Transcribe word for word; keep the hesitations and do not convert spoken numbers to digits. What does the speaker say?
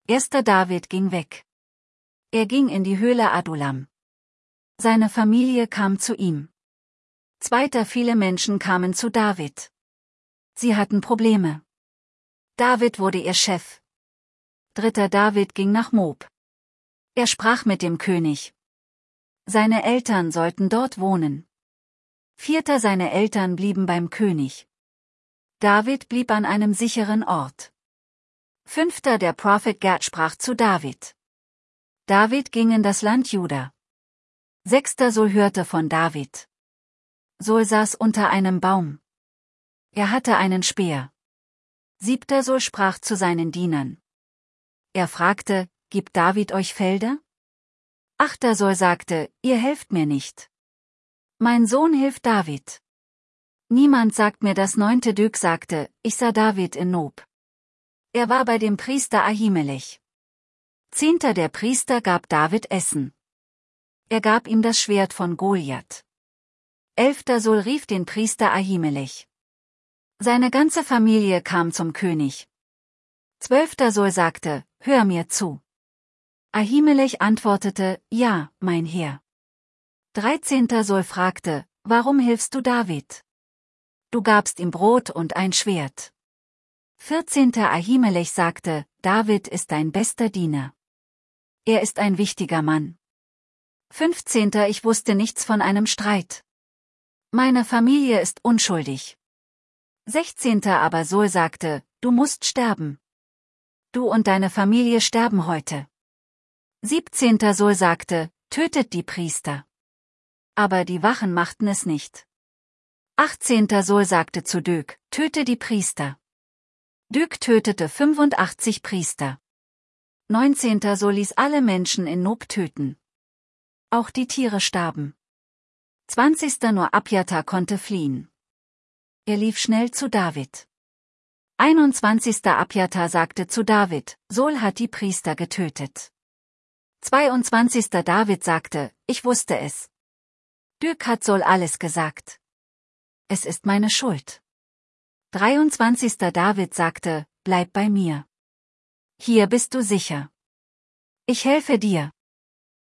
Erster David ging weg. Er ging in die Höhle Adullam. Seine Familie kam zu ihm. Zweiter viele Menschen kamen zu David. Sie hatten Probleme. David wurde ihr Chef. Dritter David ging nach Moab. Er sprach mit dem König. Seine Eltern sollten dort wohnen. Vierter seine Eltern blieben beim König. David blieb an einem sicheren Ort. Fünfter der Prophet Gad sprach zu David. David ging in das Land Juda. Sechster Saul hörte von David. Saul saß unter einem Baum. Er hatte einen Speer. Siebter Saul sprach zu seinen Dienern. Er fragte, gibt David euch Felder? Achter Saul sagte, ihr helft mir nicht. Mein Sohn hilft David. Niemand sagt mir das. Neunte Dök sagte, ich sah David in Nob. Er war bei dem Priester Ahimelech. Zehnter der Priester gab David Essen. Er gab ihm das Schwert von Goliath. Elfter Saul rief den Priester Ahimelech. Seine ganze Familie kam zum König. Zwölfter Saul sagte, hör mir zu. Ahimelech antwortete, ja, mein Herr. Dreizehnter Saul fragte, warum hilfst du David? Du gabst ihm Brot und ein Schwert. Vierzehnter Ahimelech sagte, David ist dein bester Diener. Er ist ein wichtiger Mann. Fünfzehnter Ich wusste nichts von einem Streit. Meine Familie ist unschuldig. Sechzehnter Aber Saul sagte, du musst sterben. Du und deine Familie sterben heute. Siebzehnter Saul sagte, tötet die Priester. Aber die Wachen machten es nicht. Achtzehnter Saul sagte zu Dök, töte die Priester. Dök tötete fünfundachtzig Priester. Neunzehnter Saul ließ alle Menschen in Nob töten. Auch die Tiere starben. Zwanzigster Nur Abjatar konnte fliehen. Er lief schnell zu David. Einundzwanzigster Abjatar sagte zu David, Saul hat die Priester getötet. Zweiundzwanzigster David sagte, ich wusste es. Dök hat Saul alles gesagt. Es ist meine Schuld. Dreiundzwanzigster David sagte, bleib bei mir. Hier bist du sicher. Ich helfe dir.